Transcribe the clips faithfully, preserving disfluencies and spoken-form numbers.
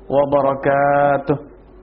wabarakatuh.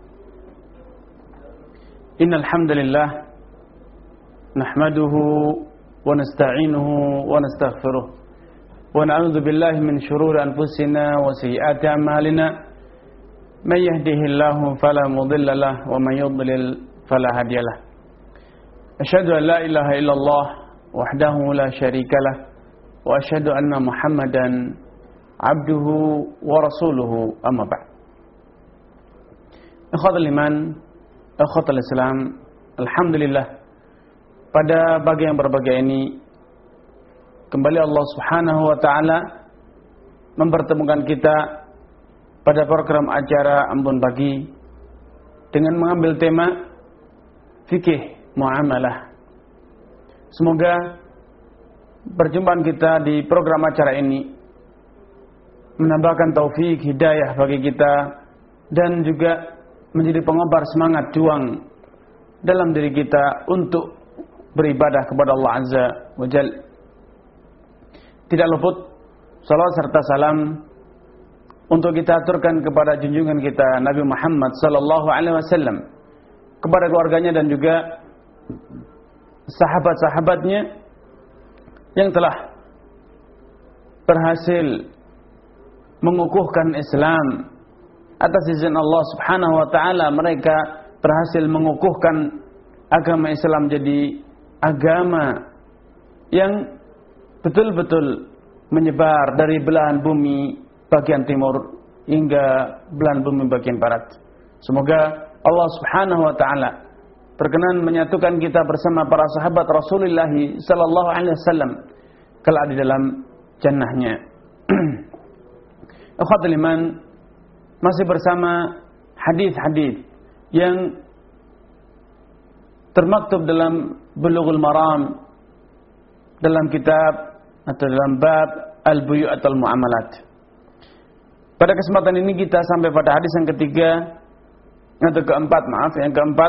Innal hamdalillah nahmaduhu wa nasta'inuhu wa nastaghfiruh wa na'udzu billahi min shururi anfusina wa sayyiati a'malina. May yahdihillahu fala mudilla lahu wa may yudlil fala hadiya lahu. Asyhadu an la ilaha illallah wahdahu la syarika lah wa asyhadu anna Muhammadan abduhu wa rasuluhu, amma ba'd. Ikhwatul iman, ikhwatul Islam, alhamdulillah, pada pagi yang berbahagia ini kembali Allah Subhanahu wa taala mempertemukan kita pada program acara Ambon Pagi dengan mengambil tema fikih muamalah. Semoga perjumpaan kita di program acara ini menambahkan taufik hidayah bagi kita dan juga menjadi pengobar semangat juang dalam diri kita untuk beribadah kepada Allah Azza wa Jal. Tidak luput salawat serta salam untuk kita aturkan kepada junjungan kita Nabi Muhammad sallallahu alaihi wasallam, kepada keluarganya dan juga sahabat-sahabatnya yang telah berhasil mengukuhkan Islam atas izin Allah Subhanahu wa taala. Mereka berhasil mengukuhkan agama Islam jadi agama yang betul-betul menyebar dari belahan bumi bagian timur hingga belahan bumi bagian barat. Semoga Allah Subhanahu wa taala berkenan menyatukan kita bersama para sahabat Rasulullah sallallahu alaihi wasallam kelak di dalam jannahnya. Ikhwatul iman, masih bersama hadis-hadis yang termaktub dalam Bulughul Maram, dalam kitab atau dalam bab al-buyu' atau al-muamalat. Pada kesempatan ini kita sampai pada hadis yang ketiga atau keempat, maaf, yang keempat.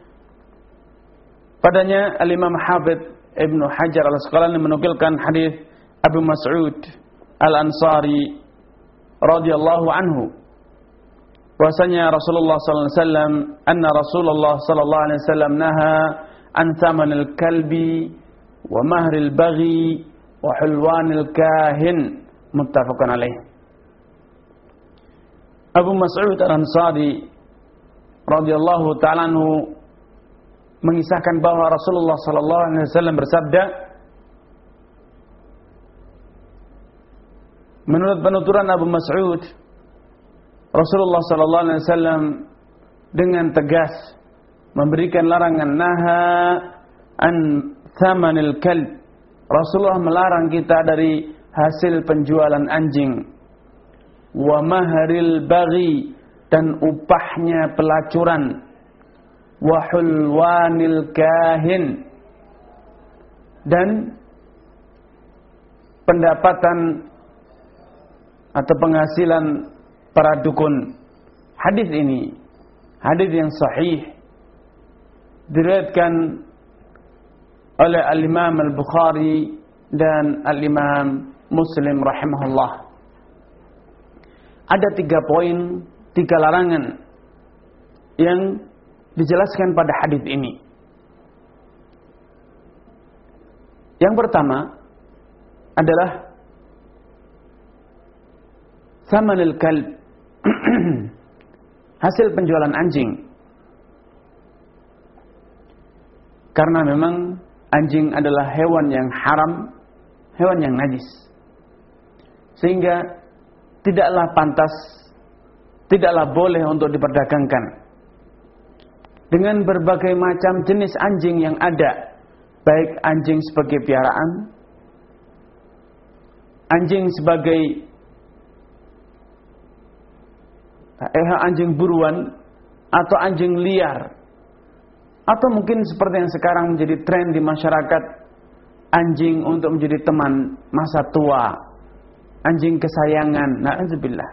Padanya Al-Imam Hafidz Ibnu Hajar Al-Asqalani menukilkan hadis Abu Mas'ud Al-Ansari radhiyallahu anhu, bahwasanya Rasulullah sallallahu alaihi wasallam anna Rasulullah sallallahu alaihi wasallam naha an thamanil kalbi wa mahril baghi wa hulwanil kahin, muttafaqun alaih. Abu Mas'ud Al-Ansari radhiyallahu ta'ala anhu mengisahkan bahwa Rasulullah sallallahu alaihi wasallam bersabda, menurut penuturan Abu Mas'ud, Rasulullah sallallahu alaihi wasallam dengan tegas memberikan larangan, naha an thamanil kalb. Rasulullah melarang kita dari hasil penjualan anjing, wa mahril baghi, dan upahnya pelacuran, wa hulwanil kahin, dan pendapatan atau penghasilan para dukun. Hadis ini hadis yang sahih, diriwayatkan oleh Al-Imam Al-Bukhari dan Al-Imam Muslim rahimahullah. Ada tiga poin, tiga larangan yang dijelaskan pada hadis ini. Yang pertama adalah thamanul kalb, hasil penjualan anjing. Karena memang anjing adalah hewan yang haram, hewan yang najis, sehingga tidaklah pantas, tidaklah boleh untuk diperdagangkan. Dengan berbagai macam jenis anjing yang ada, baik anjing sebagai piaraan, anjing sebagai eh, anjing buruan, atau anjing liar, atau mungkin seperti yang sekarang menjadi tren di masyarakat, anjing untuk menjadi teman masa tua, anjing kesayangan. Na'udzubillah.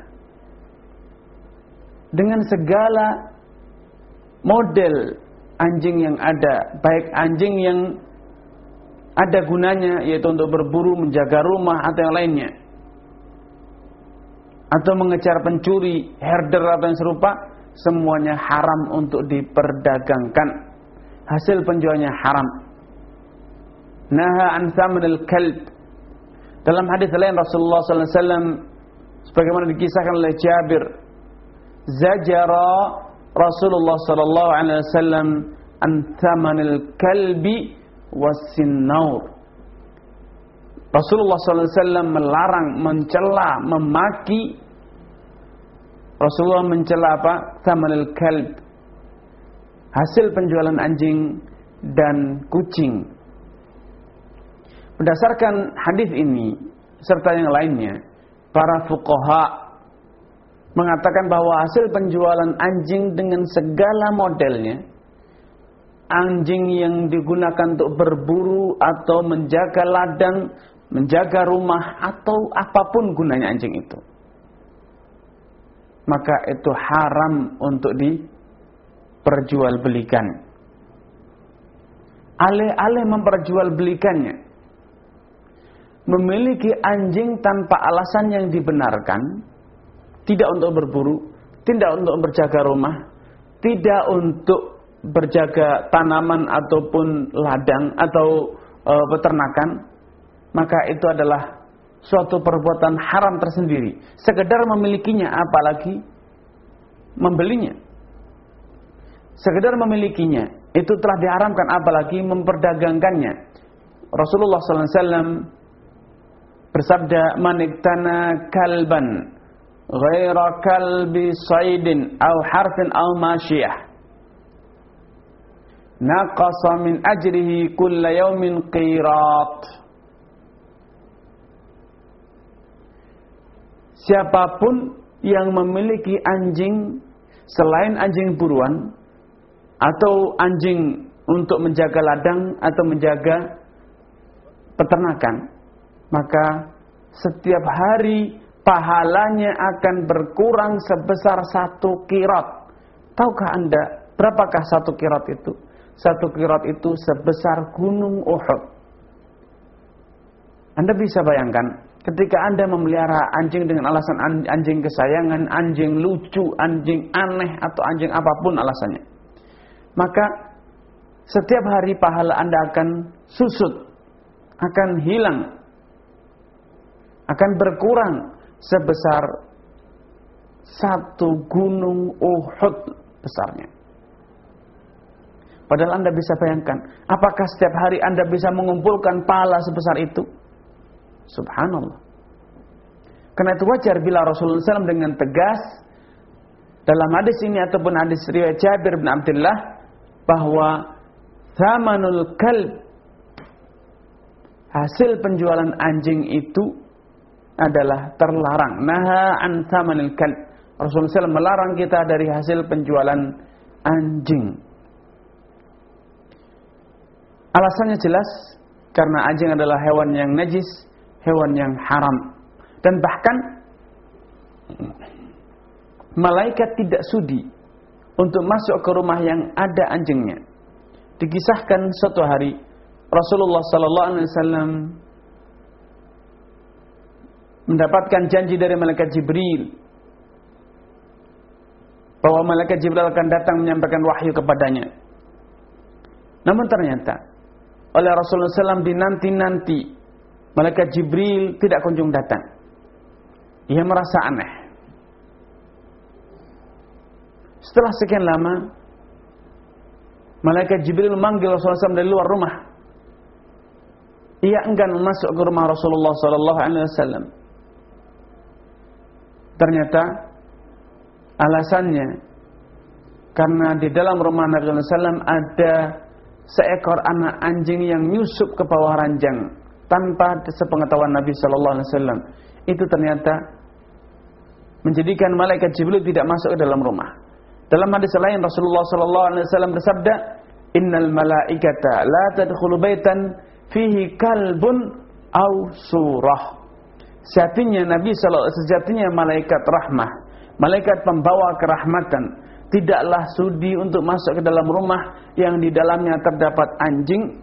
Dengan segala model anjing yang ada, baik anjing yang ada gunanya yaitu untuk berburu, menjaga rumah atau yang lainnya, atau mengejar pencuri, herder atau yang serupa, semuanya haram untuk diperdagangkan. Hasil penjualnya haram. Naha an thamanil kalb. Dalam hadis lain Rasulullah sallallahu alaihi wasallam sebagaimana dikisahkan oleh Jabir, zajara Rasulullah sallallahu alaihi wasallam an thamanil kalbi wasinnaur. Rasulullah sallallahu alaihi wasallam melarang, mencela, memaki. Rasulullah mencela apa? Thamanil kalb, hasil penjualan anjing dan kucing. Berdasarkan hadis ini serta yang lainnya, para fuqaha mengatakan bahwa hasil penjualan anjing dengan segala modelnya, anjing yang digunakan untuk berburu atau menjaga ladang, menjaga rumah, atau apapun gunanya anjing itu, maka itu haram untuk diperjualbelikan. Alih-alih memperjualbelikannya, memiliki anjing tanpa alasan yang dibenarkan, tidak untuk berburu, tidak untuk berjaga rumah, tidak untuk berjaga tanaman ataupun ladang atau e, peternakan, maka itu adalah suatu perbuatan haram tersendiri. Sekedar memilikinya, apalagi membelinya. Sekedar memilikinya itu telah diharamkan, apalagi memperdagangkannya. Rasulullah sallallahu alaihi wasallam bersabda, man iktana kalban ghaira kalbi saidin aw harfin aw masyiyah naqasa min ajrihi kulla yawmin qirat. Siapapun yang memiliki anjing selain anjing buruan atau anjing untuk menjaga ladang atau menjaga peternakan, maka setiap hari pahalanya akan berkurang sebesar satu kirat. Tahukah Anda berapakah satu kirat itu? Satu kirat itu sebesar gunung Uhud. Anda bisa bayangkan, ketika Anda memelihara anjing dengan alasan anjing kesayangan, anjing lucu, anjing aneh, atau anjing apapun alasannya, maka setiap hari pahala Anda akan susut, akan hilang, akan berkurang sebesar satu gunung Uhud besarnya. Padahal Anda bisa bayangkan, apakah setiap hari Anda bisa mengumpulkan pahala sebesar itu? Subhanallah. Karena itu wajar bila Rasulullah shallallahu alaihi wasallam dengan tegas dalam hadis ini ataupun hadis riwayat Jabir bin Abdullah bahwa thamanul kalb, hasil penjualan anjing itu adalah terlarang. Naha an thamanil kalb. Rasulullah shallallahu alaihi wasallam melarang kita dari hasil penjualan anjing. Alasannya jelas, karena anjing adalah hewan yang najis, hewan yang haram. Dan bahkan malaikat tidak sudi untuk masuk ke rumah yang ada anjingnya. Dikisahkan suatu hari Rasulullah sallallahu alaihi wasallam mendapatkan janji dari malaikat Jibril bahwa malaikat Jibril akan datang menyampaikan wahyu kepadanya. Namun ternyata oleh Rasulullah sallallahu alaihi wasallam dinanti-nanti, malaikat Jibril tidak kunjung datang. Ia merasa aneh. Setelah sekian lama, malaikat Jibril memanggil Rasulullah sallallahu alaihi wasallam dari luar rumah. Ia enggan masuk ke rumah Rasulullah sallallahu alaihi wasallam. Ternyata alasannya karena di dalam rumah Nabi sallallahu alaihi wasallam ada seekor anak anjing yang nyusup ke bawah ranjang tanpa sepengetahuan Nabi sallallahu alaihi wasallam. Itu ternyata menjadikan malaikat Jibril tidak masuk ke dalam rumah. Dalam hadis lain Rasulullah sallallahu alaihi wasallam bersabda, "Innal malaikata la tadkhulu baitan fihi kalbun aw surah." Sejatinya Nabi sallallahu alaihi wasallam, sejatinya malaikat rahmah, malaikat pembawa kerahmatan, tidaklah sudi untuk masuk ke dalam rumah yang di dalamnya terdapat anjing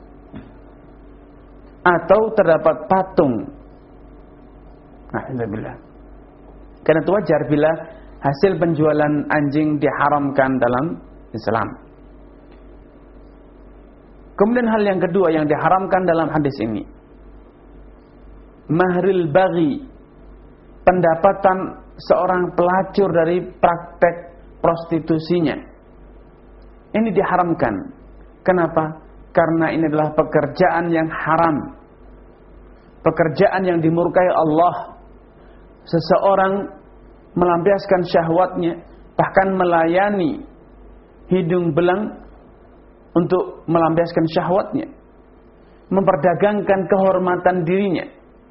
atau terdapat patung. Alhamdulillah. Karena itu wajar bila hasil penjualan anjing diharamkan dalam Islam. Kemudian hal yang kedua yang diharamkan dalam hadis ini, mahril baghi, pendapatan seorang pelacur dari praktek prostitusinya. Ini diharamkan. Kenapa? Karena ini adalah pekerjaan yang haram, pekerjaan yang dimurkai Allah. Seseorang melampiaskan syahwatnya, bahkan melayani hidung belang untuk melampiaskan syahwatnya, memperdagangkan kehormatan dirinya.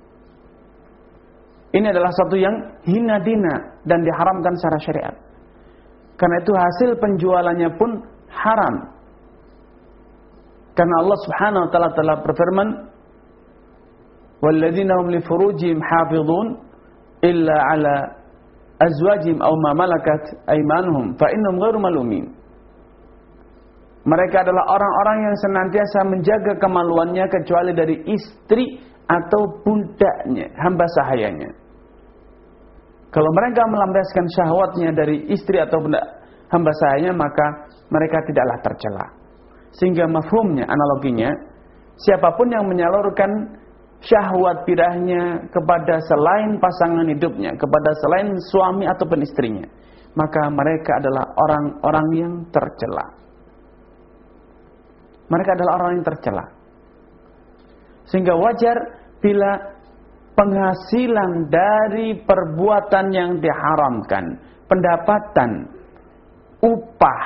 Ini adalah satu yang hina dina dan diharamkan secara syariat. Karena itu hasil penjualannya pun haram. Karena Allah Subhanahu wa taala telah berfirman, "Walladzina hum li furujihim hafizun illa 'ala azwajihim aw ma malakat aymanuhum fa innahum ghairu malumin." Mereka adalah orang-orang yang senantiasa menjaga kemaluannya kecuali dari istri atau budaknya, hamba sahayanya. Kalau mereka melampiaskan syahwatnya dari istri atau budak hamba sahayanya, maka mereka tidaklah tercela. Sehingga mafhumnya, analoginya, siapapun yang menyalurkan syahwat birahnya kepada selain pasangan hidupnya, kepada selain suami ataupun istrinya, maka mereka adalah orang-orang yang tercela. Mereka adalah orang yang tercela. Sehingga wajar bila penghasilan dari perbuatan yang diharamkan, pendapatan, upah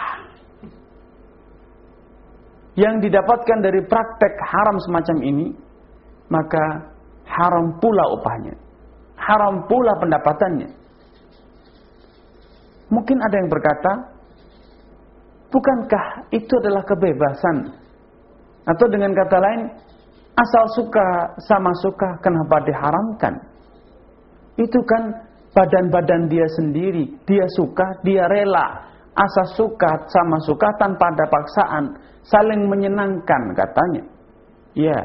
yang didapatkan dari praktek haram semacam ini, maka haram pula upahnya, haram pula pendapatannya. Mungkin ada yang berkata, bukankah itu adalah kebebasan? Atau dengan kata lain, asal suka sama suka, kenapa diharamkan? Itu kan badan-badan dia sendiri, dia suka, dia rela. Asal suka sama suka tanpa ada paksaan, saling menyenangkan katanya. Ya,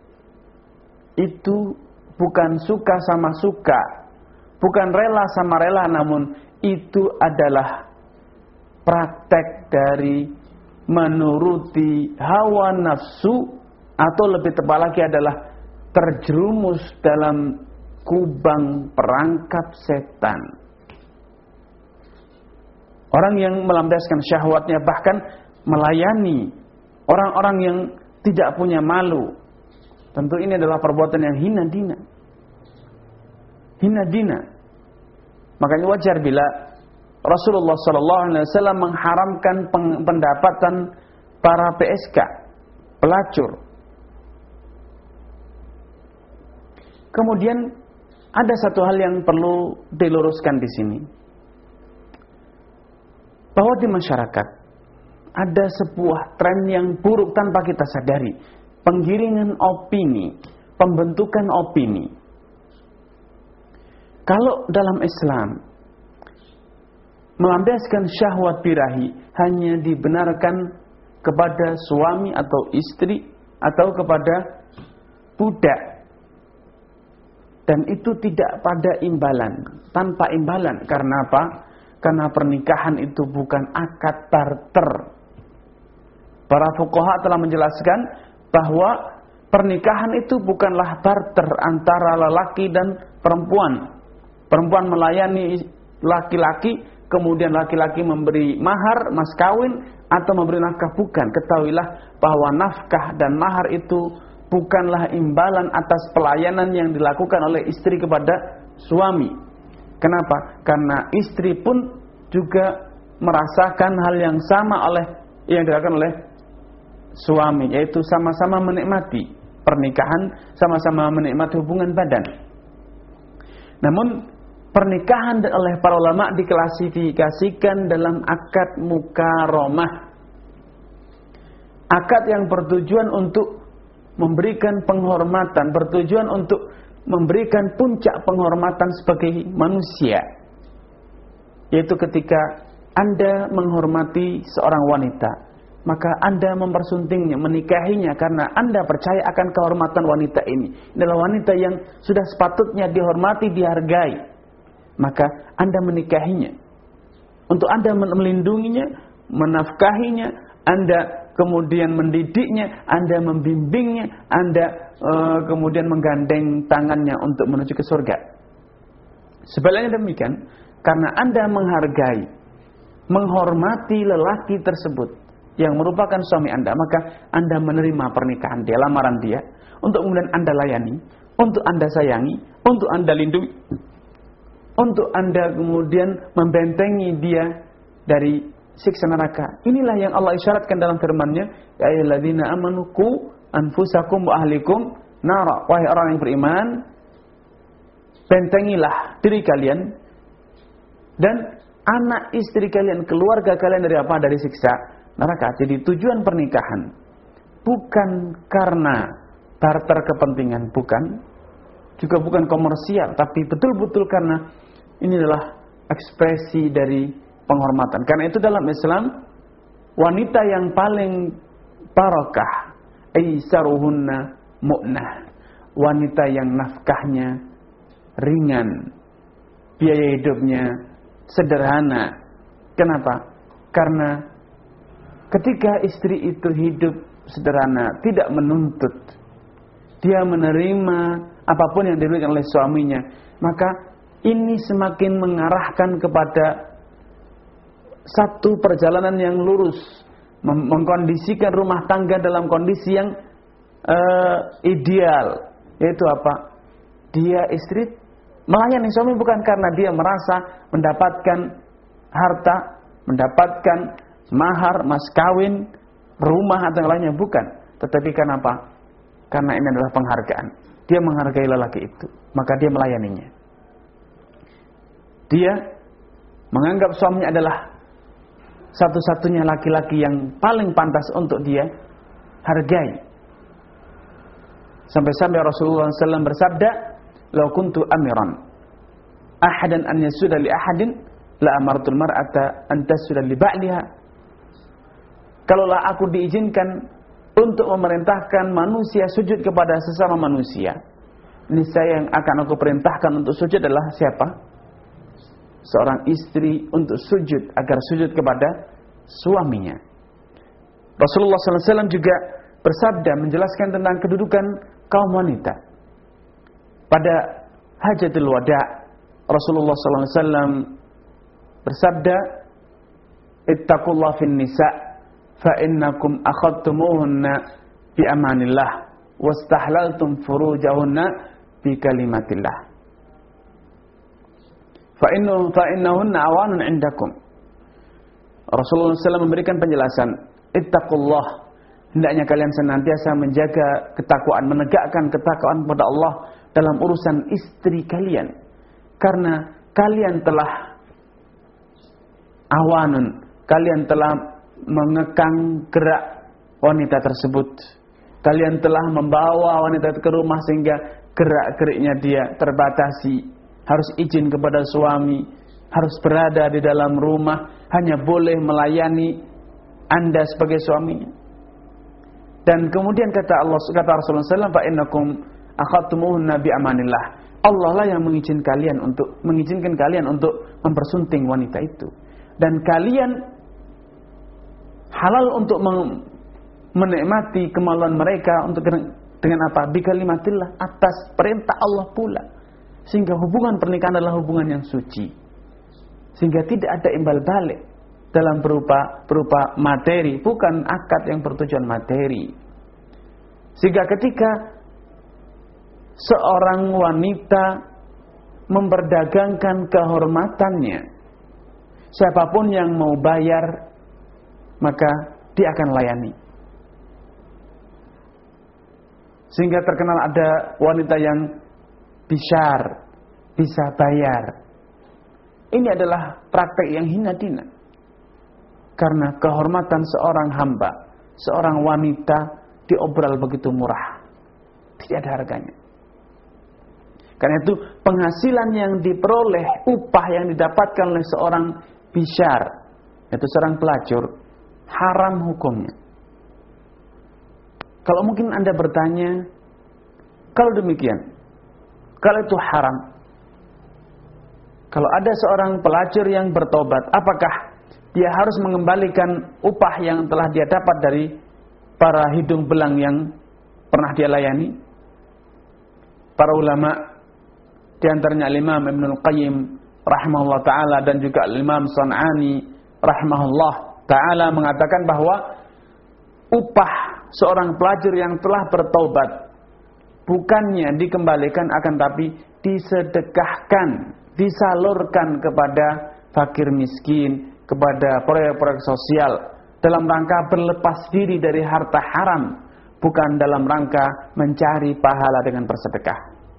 itu bukan suka sama suka, bukan rela sama rela, namun itu adalah praktek dari menuruti hawa nafsu, atau lebih tepat lagi adalah terjerumus dalam kubang perangkap setan. Orang yang melampiaskan syahwatnya, bahkan melayani orang-orang yang tidak punya malu, tentu ini adalah perbuatan yang hina dina. Hina dina. Makanya wajar bila Rasulullah sallallahu alaihi wasallam mengharamkan pendapatan para P S K, pelacur. Kemudian ada satu hal yang perlu diluruskan di sini, bahwa di masyarakat ada sebuah tren yang buruk tanpa kita sadari, penggiringan opini, pembentukan opini. Kalau dalam Islam melampiaskan syahwat birahi hanya dibenarkan kepada suami atau istri atau kepada budak, dan itu tidak pada imbalan, tanpa imbalan. Karena apa? Karena pernikahan itu bukan akad barter. Para fuqaha telah menjelaskan bahwa pernikahan itu bukanlah barter antara lelaki dan perempuan. Perempuan melayani laki-laki, kemudian laki-laki memberi mahar, mas kawin, atau memberi nafkah. Bukan. Ketahuilah bahwa nafkah dan mahar itu bukanlah imbalan atas pelayanan yang dilakukan oleh istri kepada suami. Kenapa? Karena istri pun juga merasakan hal yang sama oleh yang dilakukan oleh suami, yaitu sama-sama menikmati pernikahan, sama-sama menikmati hubungan badan. Namun pernikahan oleh para ulama diklasifikasikan dalam akad mukaromah, akad yang bertujuan untuk memberikan penghormatan, bertujuan untuk memberikan puncak penghormatan sebagai manusia, yaitu ketika Anda menghormati seorang wanita, maka Anda mempersuntingnya, menikahinya karena Anda percaya akan kehormatan wanita ini. Adalah wanita yang sudah sepatutnya dihormati, dihargai. maka Anda menikahinya. Untuk Anda melindunginya, menafkahinya, Anda kemudian mendidiknya, Anda membimbingnya, Anda uh, kemudian menggandeng tangannya untuk menuju ke surga. Sebaliknya demikian, karena Anda menghargai, menghormati lelaki tersebut yang merupakan suami Anda, maka Anda menerima pernikahan dia, lamaran dia, untuk kemudian Anda layani, untuk Anda sayangi, untuk Anda lindungi, untuk Anda kemudian membentengi dia dari siksa neraka. Inilah yang Allah isyaratkan dalam firman-Nya, ya ayyuhalladzina amanu qu anfusakum wa ahlikum nara. Wahai orang yang beriman, bentengilah diri kalian dan anak istri kalian, keluarga kalian dari apa? Dari siksa neraka. Jadi tujuan pernikahan bukan karena barter kepentingan, bukan, juga bukan komersial, tapi betul-betul karena ini adalah ekspresi dari penghormatan. Karena itu dalam Islam, wanita yang paling barakah, aisaruhunna mu'nah, wanita yang nafkahnya ringan, biaya hidupnya sederhana. Kenapa? Karena ketika istri itu hidup sederhana, tidak menuntut, dia menerima apapun yang diberikan oleh suaminya, maka ini semakin mengarahkan kepada satu perjalanan yang lurus, mengkondisikan rumah tangga dalam kondisi yang uh, ideal, yaitu apa? Dia istri melayani suami bukan karena dia merasa mendapatkan harta, mendapatkan mahar, mas kawin, rumah atau yang lainnya, bukan. Tetapi kenapa? Karena ini adalah penghargaan. Dia menghargai lelaki itu, maka dia melayaninya. Dia menganggap suaminya adalah satu-satunya laki-laki yang paling pantas untuk dia hargai. Sampai-sampai Rasulullah shallallahu alaihi wasallam bersabda, "Lau kuntu amiran ahadan an yasuda li ahadin la amartul mar'ata an tasjuda li ba'liha." Kalaulah aku diizinkan untuk memerintahkan manusia sujud kepada sesama manusia, niscaya yang akan aku perintahkan untuk sujud adalah siapa? Seorang istri untuk sujud, agar sujud kepada suaminya. Rasulullah shallallahu alaihi wasallam juga bersabda menjelaskan tentang kedudukan kaum wanita. Pada Hajatul Wada, Rasulullah shallallahu alaihi wasallam bersabda, "Ittaqullah fin nisa, fa innakum akhadtumuhunna bi amanillah, wastahlaltum furujahunna bi kalimatillah. Fa innahu fa innahunna awanun indakum." Rasulullah shallallahu alaihi wasallam memberikan penjelasan, ittaqullah, hendaknya kalian senantiasa menjaga ketakwaan, menegakkan ketakwaan kepada Allah dalam urusan istri kalian, karena kalian telah awanun, kalian telah mengekang gerak wanita tersebut, kalian telah membawa wanita ke rumah sehingga gerak-geriknya dia terbatasi, harus izin kepada suami, harus berada di dalam rumah, hanya boleh melayani Anda sebagai suaminya. Dan kemudian kata Allah, kata Rasulullah shallallahu alaihi wasallam, "Fa innakum akhadtumuhunna bi amanillah." Allah lah yang mengizinkan kalian untuk mengizinkan kalian untuk mempersunting wanita itu, dan kalian halal untuk menikmati kemaluan mereka untuk dengan apa? Bi kalimatillah, atas perintah Allah pula. Sehingga hubungan pernikahan adalah hubungan yang suci, sehingga tidak ada imbal balik dalam berupa berupa materi, bukan akad yang bertujuan materi. Sehingga ketika seorang wanita memperdagangkan kehormatannya, siapapun yang mau bayar, maka dia akan layani. Sehingga terkenal ada wanita yang bisyar, bisa bayar. Ini adalah praktek yang hina dina. Karena kehormatan seorang hamba, seorang wanita diobral begitu murah, tidak ada harganya. Karena itu penghasilan yang diperoleh, upah yang didapatkan oleh seorang bisyar, yaitu seorang pelacur, haram hukumnya. Kalau mungkin Anda bertanya, kalau demikian, kalau itu haram, Kalau ada seorang pelacur yang bertobat, apakah dia harus mengembalikan upah yang telah dia dapat dari para hidung belang yang pernah dia layani? Para ulama, di antaranya Imam Ibnul Qayyim rahimahullah ta'ala dan juga Imam San'ani rahimahullah ta'ala mengatakan bahwa upah seorang pelacur yang telah bertobat bukannya dikembalikan, akan tapi disedekahkan, disalurkan kepada fakir miskin, kepada proyek-proyek sosial dalam rangka berlepas diri dari harta haram, bukan dalam rangka mencari pahala dengan bersedekah.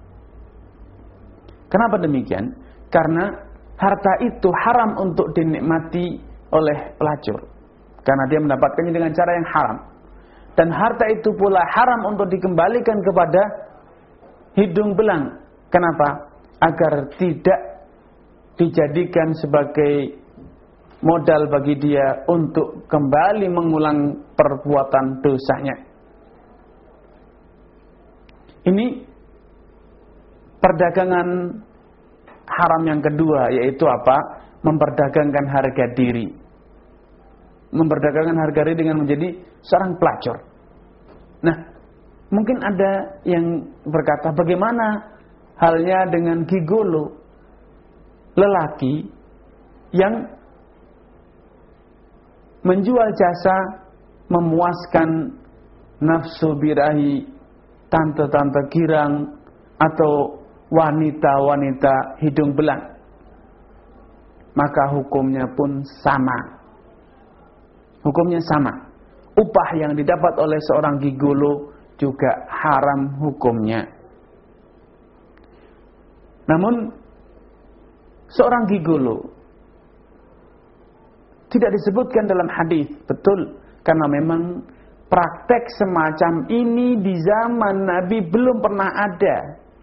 Kenapa demikian? Karena harta itu haram untuk dinikmati oleh pelacur, karena dia mendapatkannya dengan cara yang haram. Dan harta itu pula haram untuk dikembalikan kepada hidung belang. Kenapa? Agar tidak dijadikan sebagai modal bagi dia untuk kembali mengulang perbuatan dosanya. Ini perdagangan haram yang kedua, yaitu apa? Memperdagangkan harga diri. Memperdagangkan harga diri dengan menjadi seorang pelacur. Nah, mungkin ada yang berkata, bagaimana halnya dengan gigolo, lelaki yang menjual jasa memuaskan nafsu birahi tante-tante girang atau wanita-wanita hidung belang? Maka hukumnya pun sama. Hukumnya sama. Upah yang didapat oleh seorang gigolo juga haram hukumnya. Namun seorang gigolo tidak disebutkan dalam hadis, betul, karena memang praktek semacam ini di zaman Nabi belum pernah ada.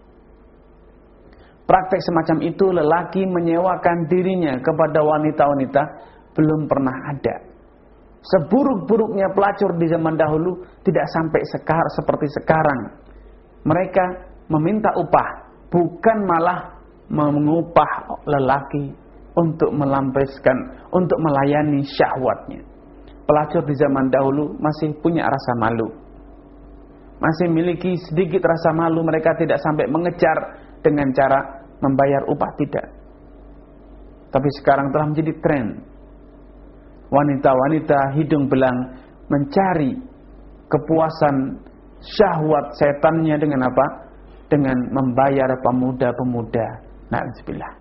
Praktek semacam itu, lelaki menyewakan dirinya kepada wanita-wanita, belum pernah ada. Seburuk-buruknya pelacur di zaman dahulu tidak sampai sekar seperti sekarang. Mereka meminta upah, bukan malah mengupah lelaki untuk melampiaskan, untuk melayani syahwatnya. Pelacur di zaman dahulu masih punya rasa malu, masih memiliki sedikit rasa malu. Mereka tidak sampai mengejar dengan cara membayar upah, tidak. Tapi sekarang telah menjadi tren. Wanita-wanita hidung belang mencari kepuasan syahwat setannya dengan apa? Dengan membayar pemuda-pemuda. Na'udzubillah.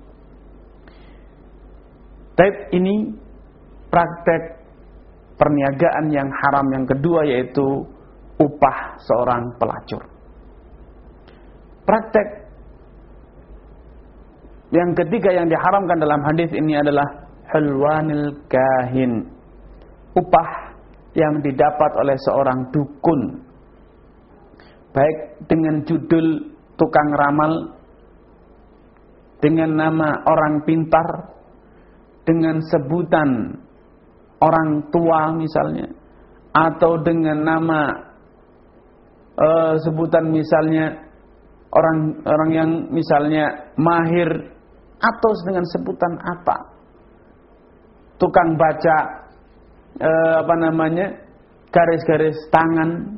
Tapi ini praktek perniagaan yang haram yang kedua, yaitu upah seorang pelacur. Praktek yang ketiga yang diharamkan dalam hadis ini adalah hulwanil kahin, upah yang didapat oleh seorang dukun, baik dengan judul tukang ramal, dengan nama orang pintar, dengan sebutan orang tua misalnya, atau dengan nama uh, sebutan misalnya orang orang yang misalnya mahir, atau dengan sebutan apa, tukang baca eh, apa namanya garis-garis tangan,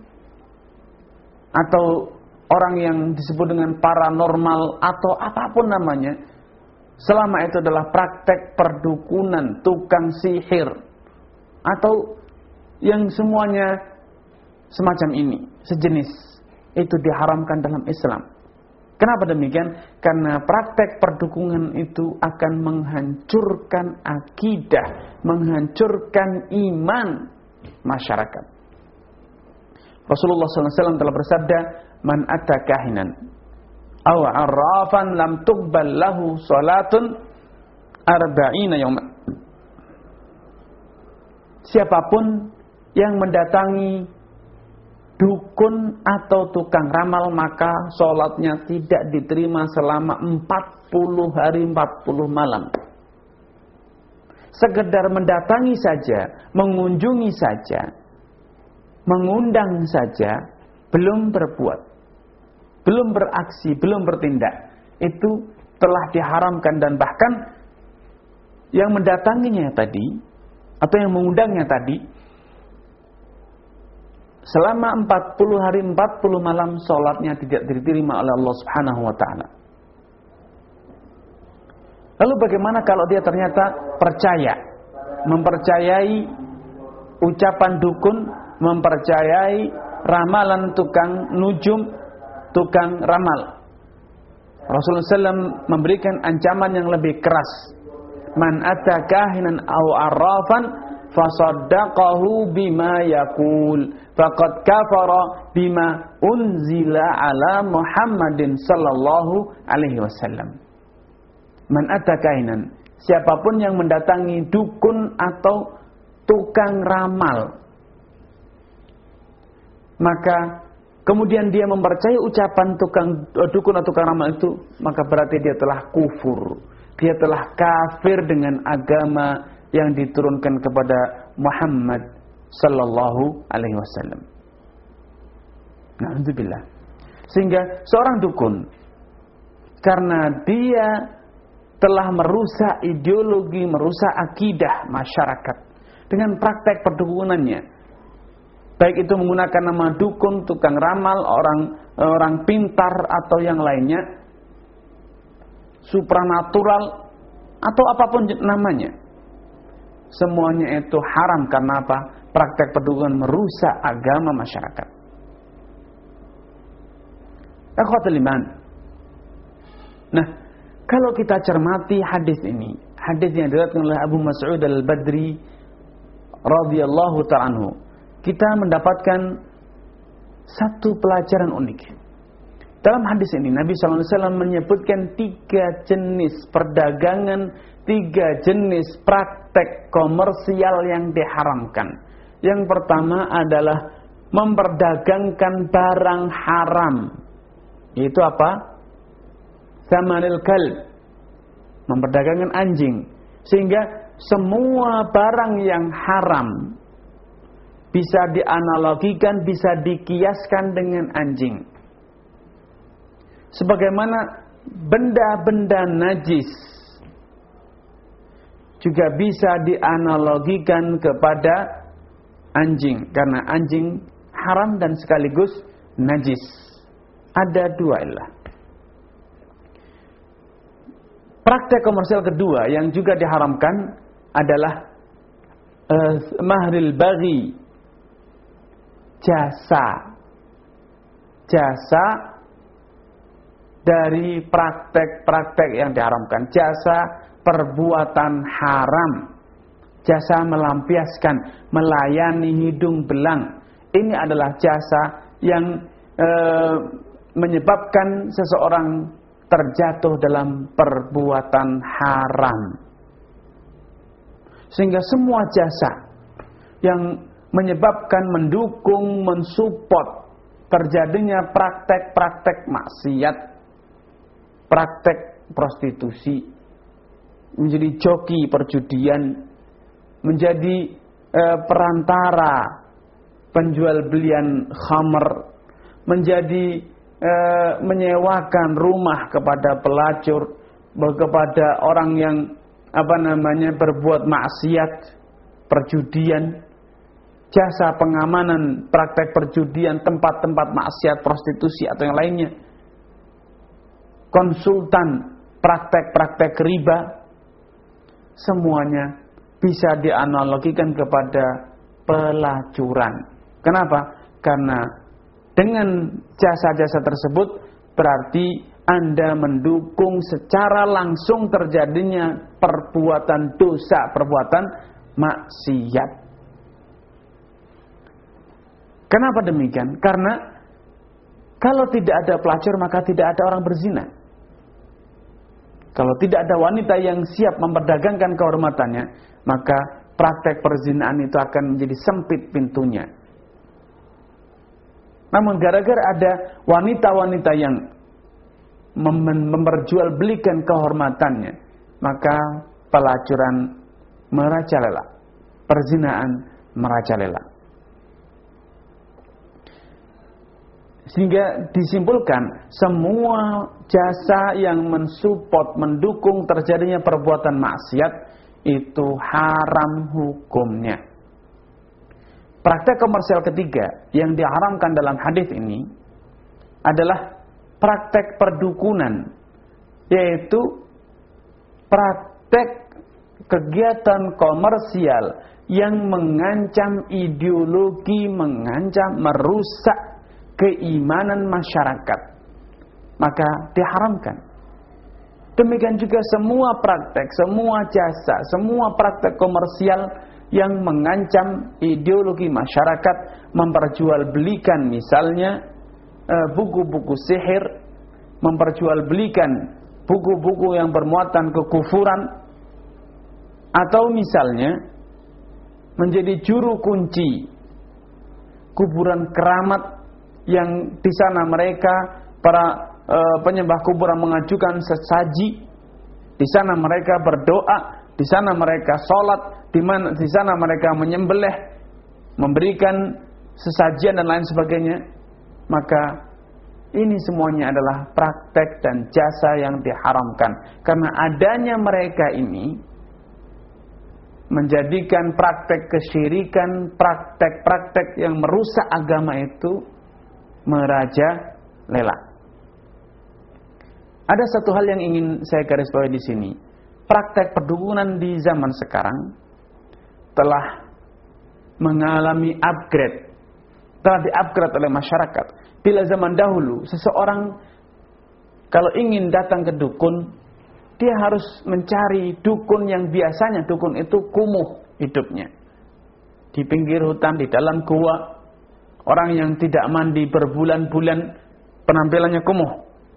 atau orang yang disebut dengan paranormal, atau apapun namanya, selama itu adalah praktek perdukunan, tukang sihir, atau yang semuanya semacam ini, sejenis, itu diharamkan dalam Islam. Kenapa demikian? Karena praktek perdukunan itu akan menghancurkan akidah, menghancurkan iman masyarakat. Rasulullah shallallahu alaihi wasallam telah bersabda, "Man ata kahinan aw arrafan lam tuqbal lahu salatun arba'ina yawman." Siapapun yang mendatangi dukun atau tukang ramal, maka sholatnya tidak diterima selama empat puluh hari empat puluh malam. Sekedar mendatangi saja, mengunjungi saja, mengundang saja, belum berbuat, belum beraksi, belum bertindak, itu telah diharamkan, dan bahkan yang mendatanginya tadi atau yang mengundangnya tadi selama empat puluh hari empat puluh malam salatnya tidak diterima oleh Allah Subhanahu wa taala. Lalu bagaimana kalau dia ternyata percaya, mempercayai ucapan dukun, mempercayai ramalan tukang nujum, tukang ramal? Rasulullah shallallahu alaihi wasallam memberikan ancaman yang lebih keras. Man ata kahinan aw arrafan fasaddaqahu bima yaqul faqad kafara bima unzila ala Muhammadin sallallahu alaihi wasallam. Man ata kahinan, siapapun yang mendatangi dukun atau tukang ramal, maka kemudian dia mempercayai ucapan tukang dukun atau tukang ramal itu, maka berarti dia telah kufur. Dia telah kafir dengan agama yang diturunkan kepada Muhammad sallallahu alaihi wasallam. Na'udzubillah. Sehingga seorang dukun, karena dia telah merusak ideologi, merusak akidah masyarakat dengan praktek perdukunannya, baik itu menggunakan nama dukun, tukang ramal, orang orang pintar atau yang lainnya, supranatural atau apapun namanya, semuanya itu haram. Karena apa? Praktek perdukunan merusak agama masyarakat. Akhwatul iman. Nah, kalau kita cermati hadis ini, hadis yang diriwayatkan oleh Abu Mas'ud Al-Badri radhiyallahu ta'ala anhu, kita mendapatkan satu pelajaran unik. Dalam hadis ini Nabi shallallahu alaihi wasallam menyebutkan tiga jenis perdagangan, tiga jenis praktek komersial yang diharamkan. Yang pertama adalah memperdagangkan barang haram. Yaitu apa? Samanil kalb, memperdagangkan anjing. Sehingga semua barang yang haram bisa dianalogikan, bisa dikiaskan dengan anjing. Sebagaimana benda-benda najis juga bisa dianalogikan kepada anjing, karena anjing haram dan sekaligus najis. Ada dua ilah. Praktek komersial kedua yang juga diharamkan adalah uh, mahril baghi, jasa. Jasa dari praktek-praktek yang diharamkan. Jasa perbuatan haram. Jasa melampiaskan, melayani hidung belang. Ini adalah jasa yang uh, menyebabkan seseorang terjatuh dalam perbuatan haram. Sehingga semua jasa yang menyebabkan, mendukung, mensupport terjadinya praktek-praktek maksiat, praktek prostitusi, menjadi joki perjudian, menjadi e, perantara penjual belian khamr, menjadi E, menyewakan rumah kepada pelacur, kepada orang yang apa namanya berbuat maksiat, perjudian, jasa pengamanan praktek perjudian, tempat-tempat maksiat, prostitusi atau yang lainnya, konsultan praktek-praktek riba, semuanya bisa dianalogikan kepada pelacuran. Kenapa? Karena dengan jasa-jasa tersebut berarti Anda mendukung secara langsung terjadinya perbuatan dosa, perbuatan maksiat. Kenapa demikian? Karena kalau tidak ada pelacur maka tidak ada orang berzina. Kalau tidak ada wanita yang siap memperdagangkan kehormatannya, maka praktek perzinaan itu akan menjadi sempit pintunya. Namun gara-gara ada wanita-wanita yang mem- memperjualbelikan kehormatannya, maka pelacuran merajalela, perzinaan merajalela. Sehingga disimpulkan semua jasa yang mensupport, mendukung terjadinya perbuatan maksiat itu haram hukumnya. Praktek komersial ketiga yang diharamkan dalam hadis ini adalah praktek perdukunan, yaitu praktek kegiatan komersial yang mengancam ideologi, mengancam, merusak keimanan masyarakat, maka diharamkan. Demikian juga semua praktek, semua jasa, semua praktek komersial yang mengancam ideologi masyarakat, memperjualbelikan misalnya buku-buku sihir, memperjualbelikan buku-buku yang bermuatan kekufuran, atau misalnya menjadi juru kunci kuburan keramat yang di sana mereka para e, penyembah kuburan mengajukan sesaji, di sana mereka berdoa, di sana mereka sholat, di mana di sana mereka menyembelih, memberikan sesajian dan lain sebagainya. Maka ini semuanya adalah praktek dan jasa yang diharamkan, karena adanya mereka ini menjadikan praktek kesyirikan, praktek-praktek yang merusak agama itu merajalela. Ada satu hal yang ingin saya garis bawahi di sini. Praktek perdukunan di zaman sekarang telah mengalami upgrade, telah di-upgrade oleh masyarakat. Bila zaman dahulu seseorang kalau ingin datang ke dukun, dia harus mencari dukun yang biasanya dukun itu kumuh hidupnya, di pinggir hutan, di dalam gua, orang yang tidak mandi berbulan-bulan, penampilannya kumuh.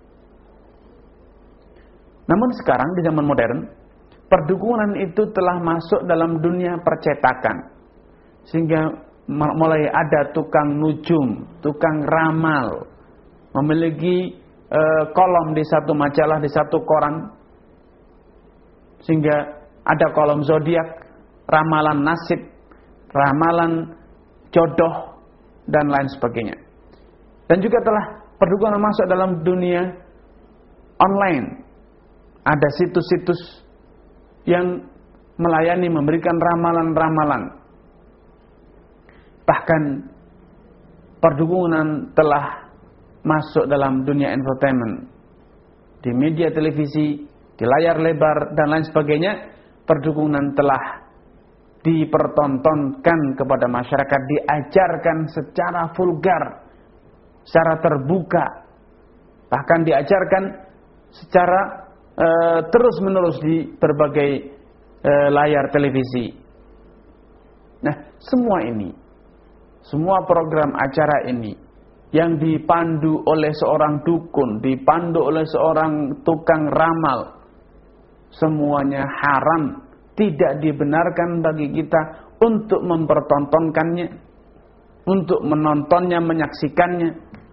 Namun sekarang di zaman modern, perdukunan itu telah masuk dalam dunia percetakan, sehingga mulai ada tukang nujum, tukang ramal, memiliki e, kolom di satu majalah, di satu koran, sehingga ada kolom zodiak, ramalan nasib, ramalan jodoh, dan lain sebagainya. Dan juga telah perdukunan masuk dalam dunia online. Ada situs-situs yang melayani, memberikan ramalan-ramalan. Bahkan perdukunan telah masuk dalam dunia entertainment, di media televisi, di layar lebar, dan lain sebagainya. Perdukunan telah dipertontonkan kepada masyarakat, diajarkan secara vulgar, secara terbuka, bahkan diajarkan secara e, terus-menerus di berbagai e, layar televisi. Nah, semua ini, semua program acara ini yang dipandu oleh seorang dukun, dipandu oleh seorang tukang ramal, semuanya haram. Tidak dibenarkan bagi kita untuk mempertontonkannya, untuk menontonnya, menyaksikannya.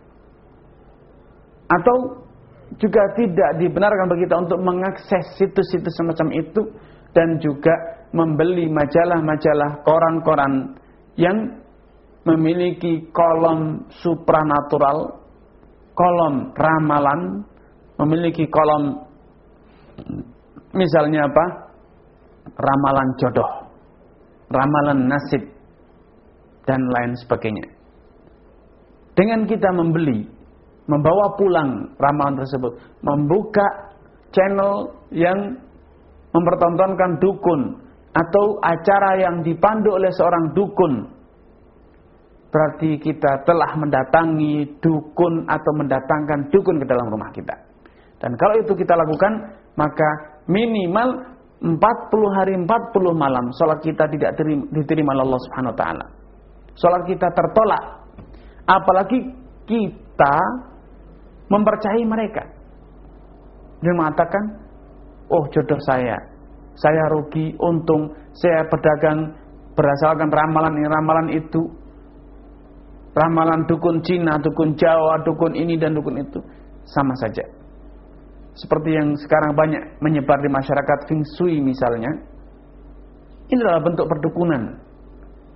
Atau juga tidak dibenarkan bagi kita untuk mengakses situs-situs semacam itu, dan juga membeli majalah-majalah, koran-koran yang memiliki kolom supranatural, kolom ramalan, memiliki kolom misalnya apa? Ramalan jodoh, ramalan nasib, dan lain sebagainya. Dengan kita membeli, membawa pulang ramalan tersebut, membuka channel yang mempertontonkan dukun atau acara yang dipandu oleh seorang dukun, berarti kita telah mendatangi dukun atau mendatangkan dukun ke dalam rumah kita. Dan kalau itu kita lakukan, maka minimal empat puluh hari empat puluh malam salat kita tidak diterima oleh Allah Subhanahu wa taala. Salat kita tertolak. Apalagi kita mempercayai mereka. Dia mengatakan, "Oh, jodoh saya. Saya rugi, untung, saya berdagang berdasarkan ramalan ini, ramalan itu. Ramalan dukun Cina, dukun Jawa, dukun ini dan dukun itu." Sama saja. Seperti yang sekarang banyak menyebar di masyarakat, feng shui misalnya. Ini adalah bentuk perdukunan.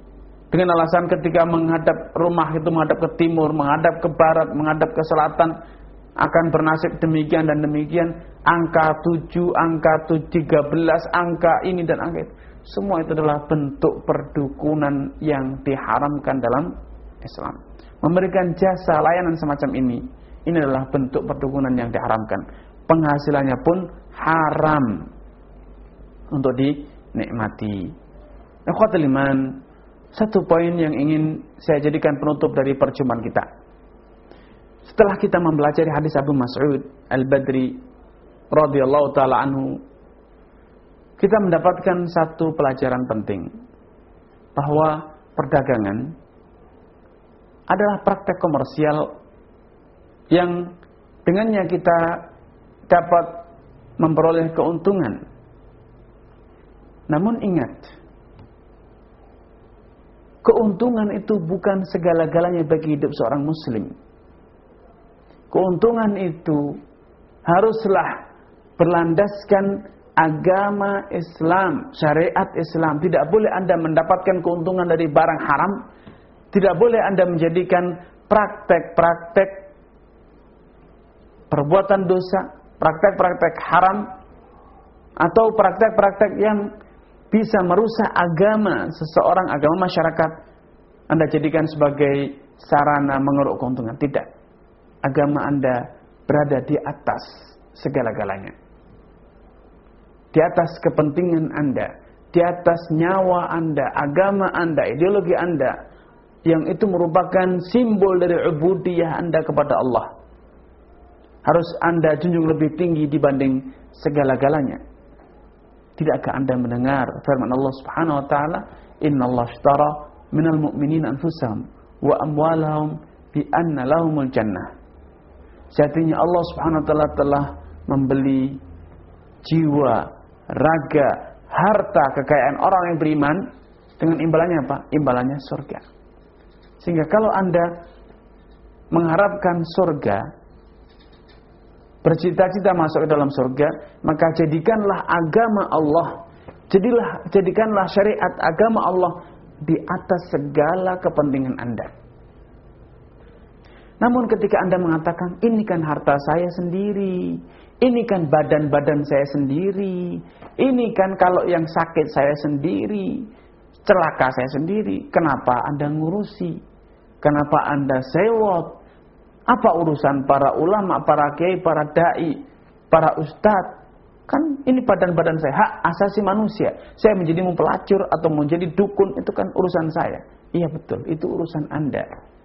Dengan alasan ketika menghadap rumah itu menghadap ke timur, menghadap ke barat, menghadap ke selatan akan bernasib demikian dan demikian. Angka tujuh, angka tiga belas, angka ini dan angka itu. Semua itu adalah bentuk perdukunan yang diharamkan dalam Islam. Memberikan jasa layanan semacam ini, ini adalah bentuk perdukunan yang diharamkan. Penghasilannya pun haram untuk dinikmati. Ikhwatul iman, satu poin yang ingin saya jadikan penutup dari perjumpaan kita. Setelah kita mempelajari hadis Abu Mas'ud Al-Badri radhiyallahu taala anhu, kita mendapatkan satu pelajaran penting, bahwa perdagangan adalah praktek komersial yang dengannya kita dapat memperoleh keuntungan. Namun ingat, keuntungan itu bukan segala-galanya bagi hidup seorang muslim. Keuntungan itu haruslah berlandaskan agama Islam, syariat Islam. Tidak boleh Anda mendapatkan keuntungan dari barang haram. Tidak boleh Anda menjadikan praktek-praktek perbuatan dosa, praktek-praktek haram, atau praktek-praktek yang bisa merusak agama seseorang, agama masyarakat, Anda jadikan sebagai sarana mengeruk keuntungan. Tidak. Agama Anda berada di atas segala-galanya. Di atas kepentingan Anda, di atas nyawa Anda, agama Anda, ideologi Anda, yang itu merupakan simbol dari ubudiyah Anda kepada Allah, harus Anda junjung lebih tinggi dibanding segala-galanya. Tidakkah Anda mendengar firman Allah Subhanahu wa taala, "Innallaha ashtara minal mu'minina anfusahum wa amwalahum bi anna lahumul jannah." Sejatinya Allah Subhanahu wa taala telah membeli jiwa, raga, harta, kekayaan orang yang beriman dengan imbalannya apa? Imbalannya surga. Sehingga kalau Anda mengharapkan surga, bercita-cita masuk ke dalam surga, maka jadikanlah agama Allah, jadilah jadikanlah syariat agama Allah di atas segala kepentingan Anda. Namun ketika Anda mengatakan, ini kan harta saya sendiri, ini kan badan-badan saya sendiri, ini kan kalau yang sakit saya sendiri, celaka saya sendiri, kenapa Anda ngurusi? Kenapa Anda sewot? Apa urusan para ulama, para kiai, para dai, para ustadz? Kan ini badan-badan saya, hak asasi manusia. Saya menjadi mempelacur atau menjadi dukun, itu kan urusan saya. Iya betul, itu urusan Anda.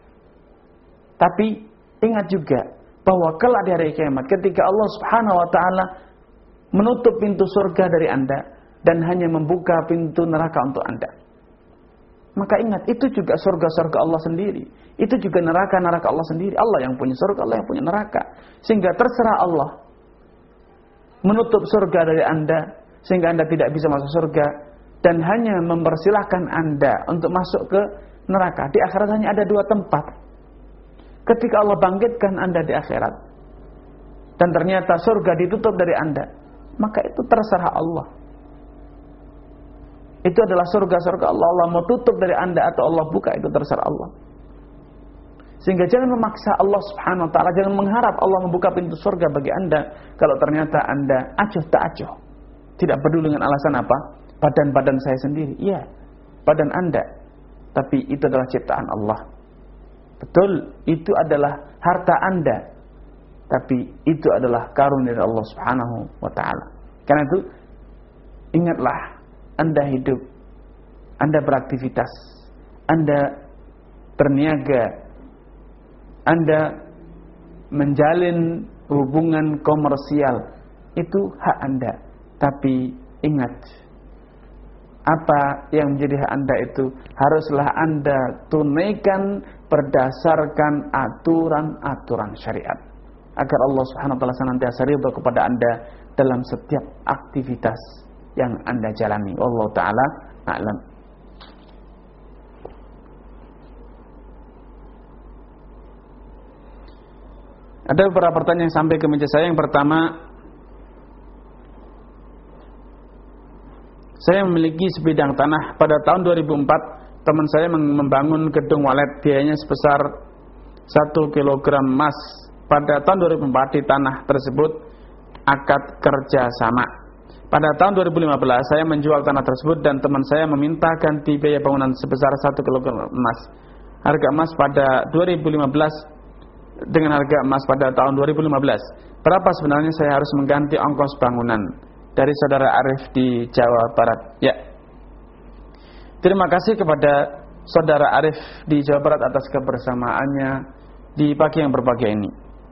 Tapi ingat juga bahwa kelak di hari kiamat, ketika Allah Subhanahu wa taala menutup pintu surga dari Anda dan hanya membuka pintu neraka untuk Anda, maka ingat, itu juga surga-surga Allah sendiri, itu juga neraka-neraka Allah sendiri. Allah yang punya surga, Allah yang punya neraka. Sehingga terserah Allah menutup surga dari Anda sehingga Anda tidak bisa masuk surga, dan hanya mempersilahkan Anda untuk masuk ke neraka. Di akhirat hanya ada dua tempat. Ketika Allah bangkitkan Anda di akhirat dan ternyata surga ditutup dari Anda, maka itu terserah Allah. Itu adalah surga-surga Allah. Allah mau tutup dari Anda atau Allah buka, itu terserah Allah. Sehingga jangan memaksa Allah Subhanahu wa taala, jangan mengharap Allah membuka pintu surga bagi Anda kalau ternyata Anda acuh tak acuh. Tidak peduli dengan alasan apa? Badan-badan saya sendiri. Iya, badan Anda. Tapi itu adalah ciptaan Allah. Betul, itu adalah harta Anda, tapi itu adalah karunia dari Allah Subhanahu wa taala. Karena itu ingatlah, Anda hidup, Anda beraktivitas, Anda berniaga, Anda menjalin hubungan komersial, itu hak Anda. Tapi ingat, apa yang menjadi hak Anda itu haruslah Anda tunaikan berdasarkan aturan-aturan syariat, agar Allah Subhanahu wa taala senantiasa ridha kepada Anda dalam setiap aktivitas yang Anda jalani. Wallahu taala a'lam. Ada beberapa pertanyaan yang sampai ke meja saya. Yang pertama, saya memiliki sebidang tanah. Pada tahun dua ribu empat teman saya membangun gedung walet, biayanya sebesar satu kilogram emas. Pada tahun dua ribu empat di tanah tersebut akad kerjasama. Pada tahun dua ribu lima belas saya menjual tanah tersebut dan teman saya meminta ganti biaya bangunan sebesar satu kilogram emas. Harga emas pada dua ribu lima belas dengan harga emas pada tahun dua ribu lima belas. Berapa sebenarnya saya harus mengganti ongkos bangunan? Dari saudara Arif di Jawa Barat. Ya. Terima kasih kepada saudara Arif di Jawa Barat atas kebersamaannya di pagi yang berbahagia ini.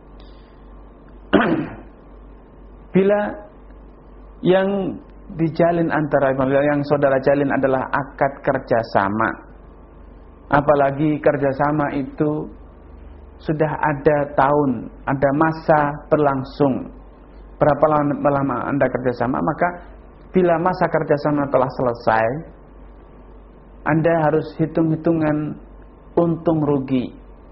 Bila yang dijalin antara yang saudara jalin adalah akad kerjasama, apalagi kerjasama itu sudah ada tahun, ada masa berlangsung, berapa lama Anda kerjasama, maka bila masa kerjasama telah selesai, Anda harus hitung-hitungan untung rugi.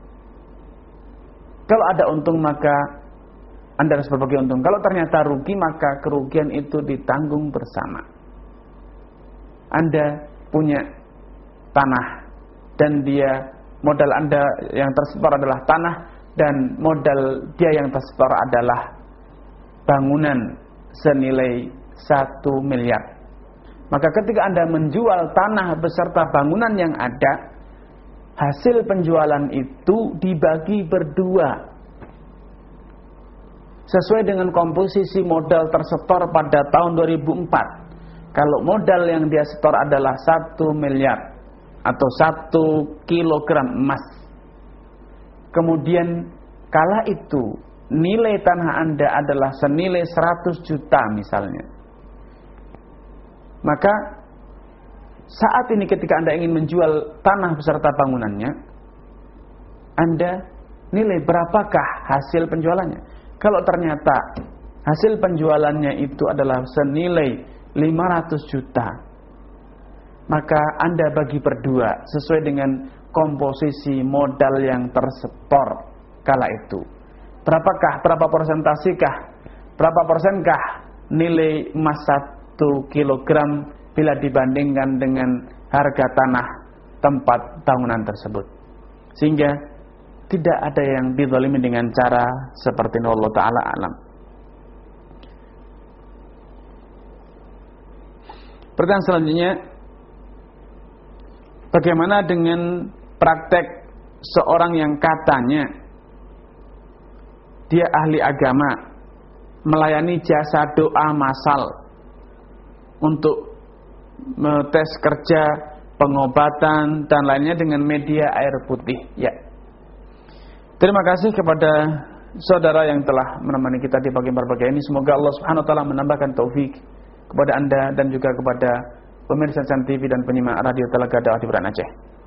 Kalau ada untung maka Anda harus berbagi untung. Kalau ternyata rugi maka kerugian itu ditanggung bersama. Anda punya tanah dan dia modal Anda yang tersetor adalah tanah dan modal dia yang tersetor adalah bangunan senilai satu miliar. Maka ketika Anda menjual tanah beserta bangunan yang ada, hasil penjualan itu dibagi berdua sesuai dengan komposisi modal tersetor pada tahun dua ribu empat. Kalau modal yang dia setor adalah satu miliar atau satu kilogram emas, kemudian kala itu nilai tanah Anda adalah senilai seratus juta misalnya, maka saat ini ketika Anda ingin menjual tanah beserta bangunannya, Anda nilai berapakah hasil penjualannya. Kalau ternyata hasil penjualannya itu adalah senilai lima ratus juta, maka Anda bagi berdua sesuai dengan komposisi modal yang tersetor kala itu. Berapakah, berapa persentasikah, berapa persenkah nilai emas satu kilogram bila dibandingkan dengan harga tanah tempat bangunan tersebut. Sehingga tidak ada yang dizalimi dengan cara seperti ini, Allah Ta'ala alam. Pertanyaan selanjutnya, bagaimana dengan praktek seorang yang katanya dia ahli agama melayani jasa doa massal untuk tes kerja, pengobatan dan lainnya dengan media air putih? Ya. Terima kasih kepada saudara yang telah menemani kita di pagi berbahagia ini. Semoga Allah Subhanahu wa taala menambahkan taufik kepada Anda dan juga kepada pemirsa San T V dan penyimak radio Telaga Dakwah di Bran Aceh.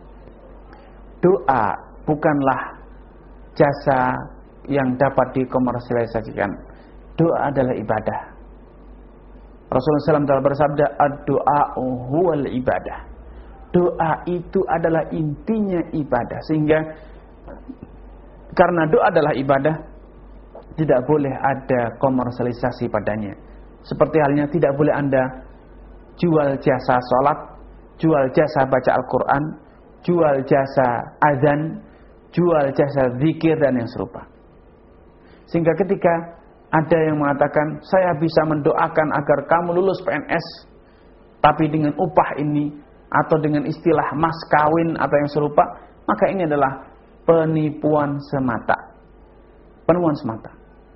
Doa bukanlah jasa yang dapat dikomersialisasikan. Doa adalah ibadah. Rasulullah shallallahu alaihi wasallam telah bersabda, "Ad-du'a huwal ibadah." Doa itu adalah intinya ibadah. Sehingga karena doa adalah ibadah, tidak boleh ada komersialisasi padanya. Seperti halnya tidak boleh Anda jual jasa sholat, jual jasa baca Al-Quran, jual jasa azan, jual jasa zikir dan yang serupa. Sehingga ketika ada yang mengatakan, saya bisa mendoakan agar kamu lulus P N S, tapi dengan upah ini, atau dengan istilah mas kawin atau yang serupa, maka ini adalah penipuan semata. Penipuan semata.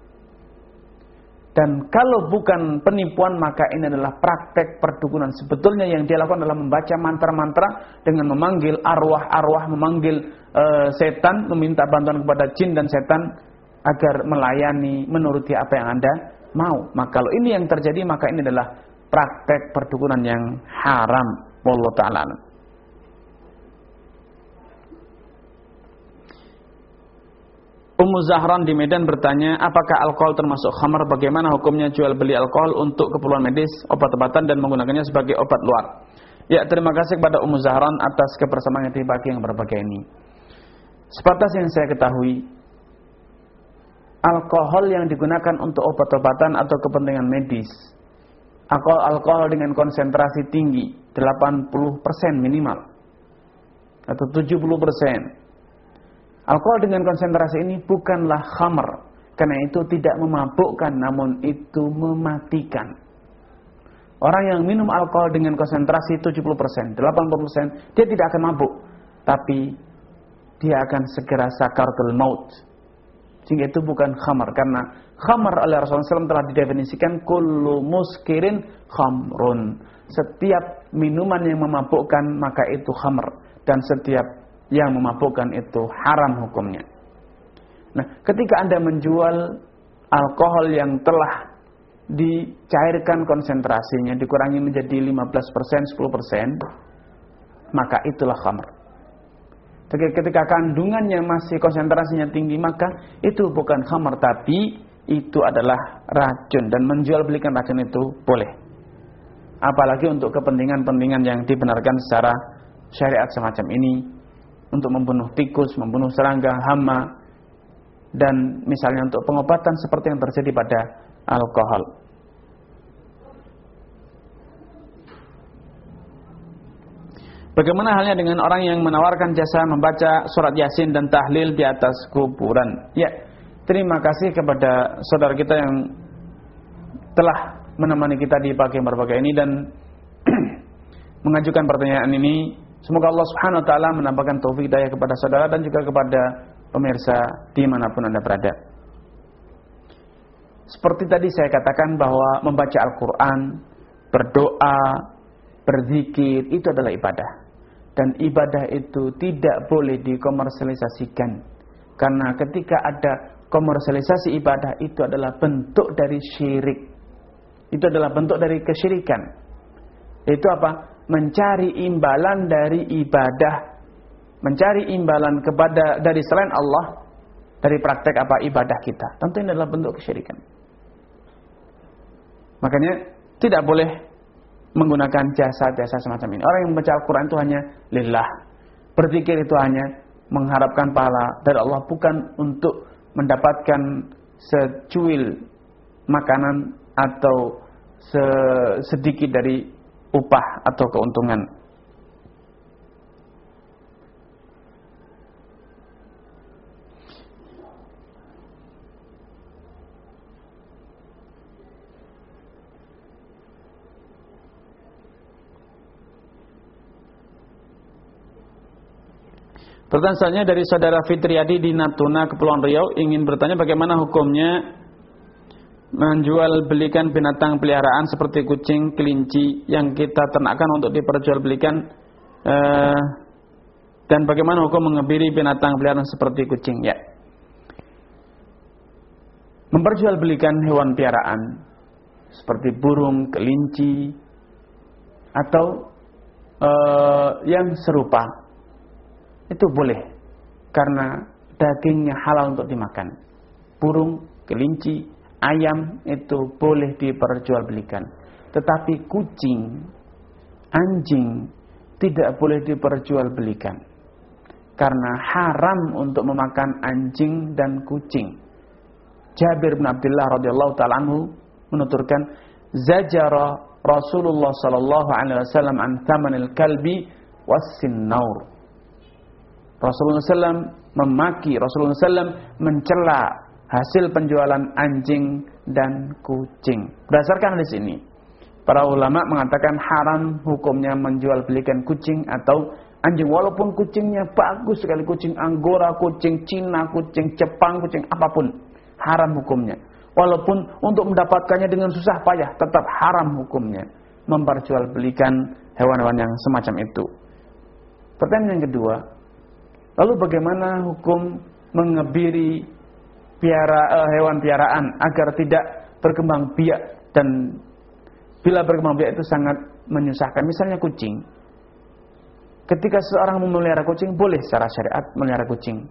Dan kalau bukan penipuan, maka ini adalah praktek perdukunan. Sebetulnya yang dia lakukan adalah membaca mantra-mantra dengan memanggil arwah-arwah, memanggil uh, setan, meminta bantuan kepada jin dan setan agar melayani, menuruti apa yang Anda mau. Maka kalau ini yang terjadi, maka ini adalah praktek perdukunan yang haram. Wallahu ta'ala. Ummu Zahran di Medan bertanya, apakah alkohol termasuk khamar? Bagaimana hukumnya jual beli alkohol untuk keperluan medis, obat-obatan dan menggunakannya sebagai obat luar? Ya, terima kasih kepada Ummu Zahran atas kebersamaannya di pagi yang berbahagia ini. Sebatas yang saya ketahui, alkohol yang digunakan untuk obat-obatan atau kepentingan medis, alkohol, alkohol dengan konsentrasi tinggi, delapan puluh persen minimal, atau tujuh puluh persen. Alkohol dengan konsentrasi ini bukanlah khamr, karena itu tidak memabukkan, namun itu mematikan. Orang yang minum alkohol dengan konsentrasi tujuh puluh persen, delapan puluh persen, dia tidak akan mabuk, tapi dia akan segera sakaratul maut. Sehingga itu bukan khamr, karena khamr oleh Rasulullah shallallahu alaihi wasallam telah didefinisikan kullu muskirin khamrun. Setiap minuman yang memabukkan maka itu khamr, dan setiap yang memabukkan itu haram hukumnya. Nah, ketika Anda menjual alkohol yang telah dicairkan konsentrasinya, dikurangi menjadi lima belas persen, sepuluh persen, maka itulah khamr. Ketika kandungannya masih konsentrasinya tinggi, maka itu bukan khamr, tapi itu adalah racun, dan menjual belikan racun itu boleh. Apalagi untuk kepentingan-kepentingan yang dibenarkan secara syariat semacam ini, untuk membunuh tikus, membunuh serangga, hama, dan misalnya untuk pengobatan seperti yang terjadi pada alkohol. Bagaimana halnya dengan orang yang menawarkan jasa membaca surat Yasin dan tahlil di atas kuburan? Ya, terima kasih kepada saudara kita yang telah menemani kita di pagi berbagai ini dan mengajukan pertanyaan ini. Semoga Allah Subhanahu wa taala menambahkan taufik hidayah kepada saudara dan juga kepada pemirsa dimanapun Anda berada. Seperti tadi saya katakan bahwa membaca Al-Quran, berdoa, berzikir itu adalah ibadah. Dan ibadah itu tidak boleh dikomersialisasikan. Karena ketika ada komersialisasi ibadah, itu adalah bentuk dari syirik. Itu adalah bentuk dari kesyirikan. Itu apa? Mencari imbalan dari ibadah. Mencari imbalan kepada dari selain Allah dari praktek apa ibadah kita. Tentu ini adalah bentuk kesyirikan. Makanya tidak boleh menggunakan jasa-jasa semacam ini. Orang yang membaca Al-Quran itu hanya lillah. Berzikir itu hanya mengharapkan pahala dari Allah, bukan untuk mendapatkan secuil makanan atau sedikit dari upah atau keuntungan. Pertanyaan selanjutnya dari saudara Fitriadi di Natuna, Kepulauan Riau, ingin bertanya bagaimana hukumnya menjual belikan binatang peliharaan seperti kucing, kelinci yang kita ternakkan untuk diperjualbelikan, eh, dan bagaimana hukum mengebiri binatang peliharaan seperti kucing. Ya, memperjualbelikan hewan peliharaan seperti burung, kelinci atau eh, yang serupa itu boleh, karena dagingnya halal untuk dimakan. Burung, kelinci, ayam itu boleh diperjualbelikan. Tetapi kucing, anjing tidak boleh diperjualbelikan, karena haram untuk memakan anjing dan kucing. Jabir bin Abdullah radhiyallahu taala anhu menuturkan, zajara Rasulullah sallallahu alaihi wasallam an thamanil kalbi was-sinnaur. Rasulullah shallallahu alaihi wasallam memaki, Rasulullah shallallahu alaihi wasallam mencela hasil penjualan anjing dan kucing. Berdasarkan hadis ini, para ulama mengatakan haram hukumnya menjual belikan kucing atau anjing, walaupun kucingnya bagus sekali, kucing Anggora, kucing Cina, kucing Jepang, kucing apapun, haram hukumnya. Walaupun untuk mendapatkannya dengan susah payah, tetap haram hukumnya memperjualbelikan hewan-hewan yang semacam itu. Pertanyaan yang kedua, lalu bagaimana hukum mengebiri piara, uh, hewan piaraan agar tidak berkembang biak, dan bila berkembang biak itu sangat menyusahkan. Misalnya kucing. Ketika seseorang memelihara kucing, boleh secara syariat memelihara kucing.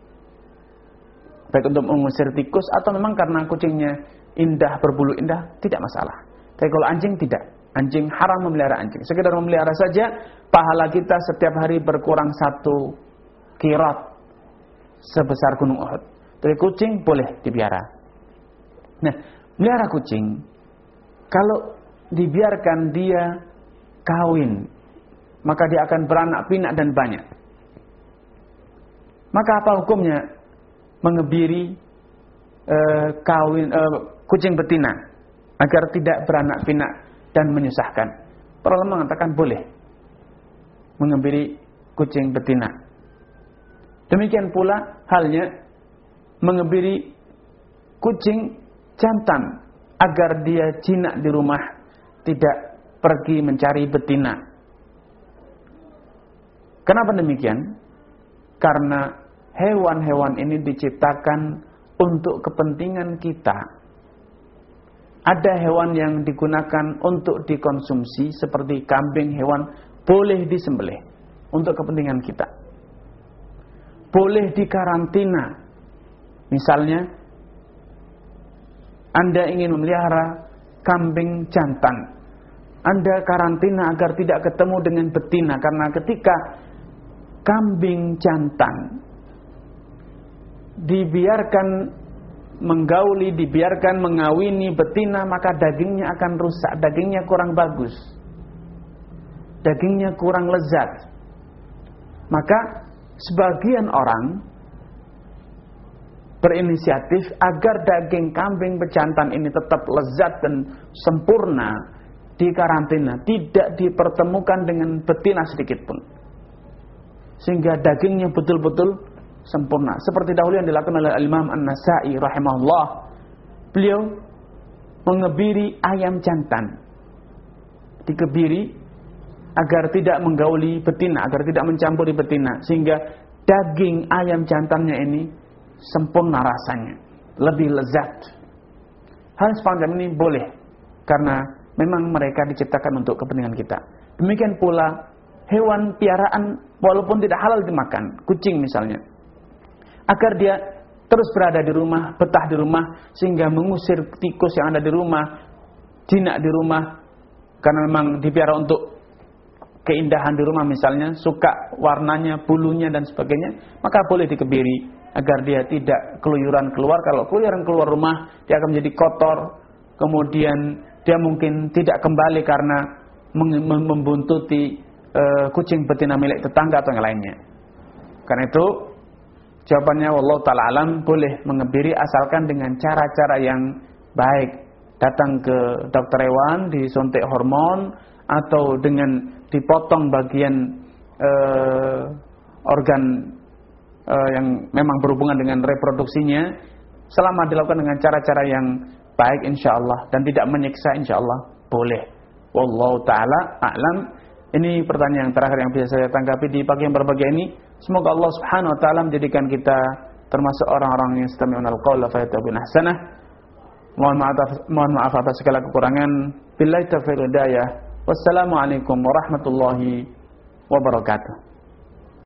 Baik untuk mengusir tikus atau memang karena kucingnya indah, berbulu indah, tidak masalah. Tapi kalau anjing tidak. Anjing haram memelihara anjing. Sekedar memelihara saja, pahala kita setiap hari berkurang satu kirat sebesar gunung Uhud. Tapi kucing boleh dipelihara. Nah, melihara kucing, kalau dibiarkan dia kawin, maka dia akan beranak pinak dan banyak. Maka apa hukumnya mengebiri uh, kawin uh, kucing betina agar tidak beranak pinak dan menyusahkan? Para ulama mengatakan boleh mengebiri kucing betina. Demikian pula halnya mengebiri kucing jantan agar dia jinak di rumah, tidak pergi mencari betina. Kenapa demikian? Karena hewan-hewan ini diciptakan untuk kepentingan kita. Ada hewan yang digunakan untuk dikonsumsi seperti kambing, hewan boleh disembelih untuk kepentingan kita. Boleh dikarantina. Misalnya Anda ingin memelihara kambing jantan, Anda karantina agar tidak ketemu dengan betina, karena ketika kambing jantan dibiarkan menggauli, dibiarkan mengawini betina, maka dagingnya akan rusak, dagingnya kurang bagus, dagingnya kurang lezat. Maka sebagian orang berinisiatif agar daging kambing bejantan ini tetap lezat dan sempurna, dikarantina, tidak dipertemukan dengan betina sedikit pun, sehingga dagingnya betul-betul sempurna. Seperti dahulu yang dilakukan oleh Imam An-Nasa'i rahimahullah. Beliau mengebiri ayam jantan, dikebiri agar tidak menggauli betina, agar tidak mencampuri betina, sehingga daging ayam jantannya ini sempurna rasanya, lebih lezat. Hal semacam ini boleh, karena memang mereka diciptakan untuk kepentingan kita. Demikian pula hewan piaraan walaupun tidak halal dimakan, kucing misalnya, agar dia terus berada di rumah, betah di rumah, sehingga mengusir tikus yang ada di rumah, jinak di rumah, karena memang dipiara untuk keindahan di rumah misalnya, suka warnanya, bulunya dan sebagainya, maka boleh dikebiri agar dia tidak keluyuran keluar. Kalau keluyuran keluar rumah, dia akan menjadi kotor, kemudian dia mungkin tidak kembali karena membuntuti uh, kucing betina milik tetangga atau yang lainnya. Karena itu jawabannya wallahu ta'ala alam, boleh mengebiri asalkan dengan cara-cara yang baik. Datang ke dokter hewan, disuntik hormon, atau dengan dipotong bagian uh, organ uh, yang memang berhubungan dengan reproduksinya, selama dilakukan dengan cara-cara yang baik insyaallah dan tidak menyiksa insyaallah boleh. Wallahu ta'ala a'lam. Ini pertanyaan yang terakhir yang bisa saya tanggapi di pagi yang berbahagia ini. Semoga Allah Subhanahu wa taala menjadikan kita termasuk orang-orang yang yastami'una al-qaula fayattabi'una ahsanah. Mohon maaf mohon maaf atas segala kekurangan. Billahi taufiq wal hidayah. Wassalamualaikum warahmatullahi wabarakatuh.